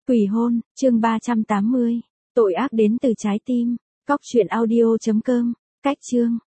Quỷ hôn, chương 380. Tội ác đến từ trái tim. Cóc truyện audio.com. Cách chương.